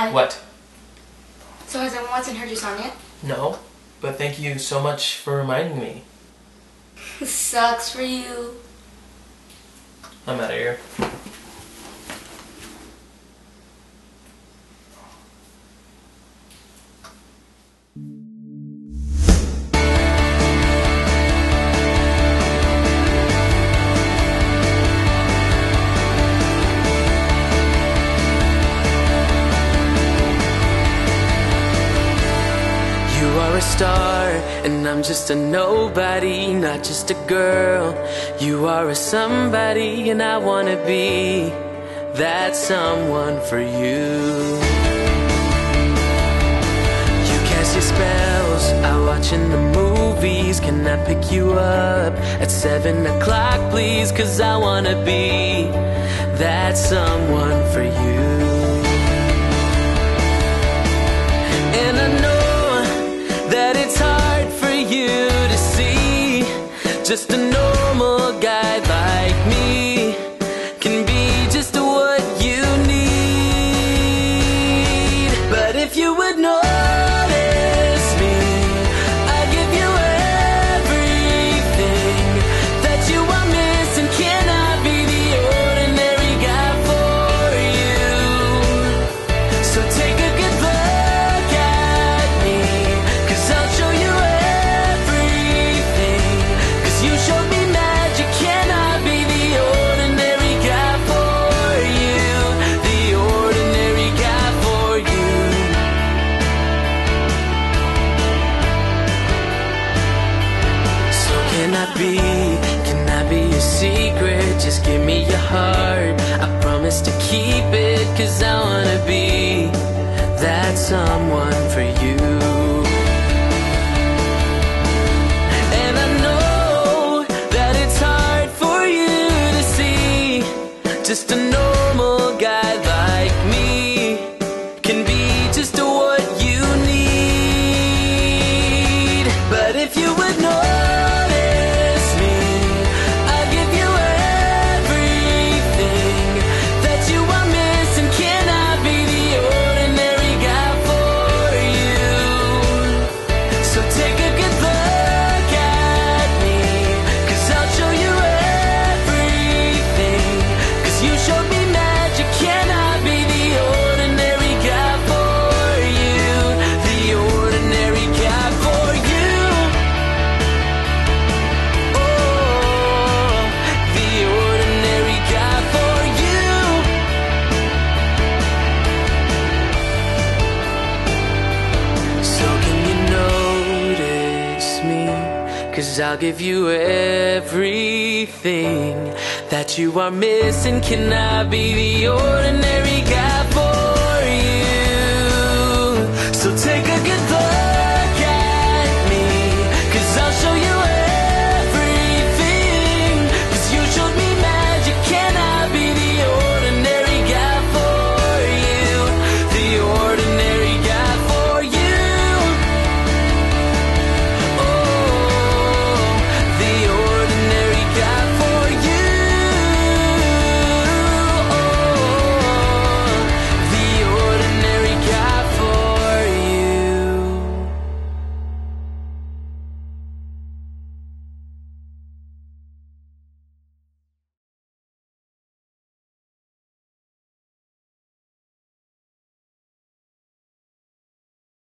Dad. What? So has Emma Watson heard your song yet? No, but thank you so much for reminding me. Sucks for you. I'm out of here. You are a star, and I'm just a nobody, not just a girl. You are a somebody, and I wanna be that someone for you. You cast your spells, I watch in the movies. Can I pick you up at 7 o'clock, please? 'Cause I wanna be that someone for you. And I know that it's hard for you to see. Just a normal guy like me can be just what you need. But if you would notice me, I give you everything that you are missing. Can I be the ordinary guy for you? So take a good look at me, 'cause I'll show you everything. 'Cause you showed me magic. Can I be the ordinary guy for you? The ordinary guy for you. So can I be your secret? Just give me your heart, I promise to keep it. 'Cause I wanna be that someone for you. And I know that it's hard for you to see. Just a normal guy like me can be just what you need. But if you would notice me, I give you everything that you are missing. Can I be the ordinary guy for you? So take a good look at me, 'cause I'll show you everything. 'Cause you showed me magic. Can I be the ordinary guy for you? The ordinary guy for you. Oh, the ordinary guy for you. So can you notice me? 'Cause I'll give you everything that you are missing. Can I be the ordinary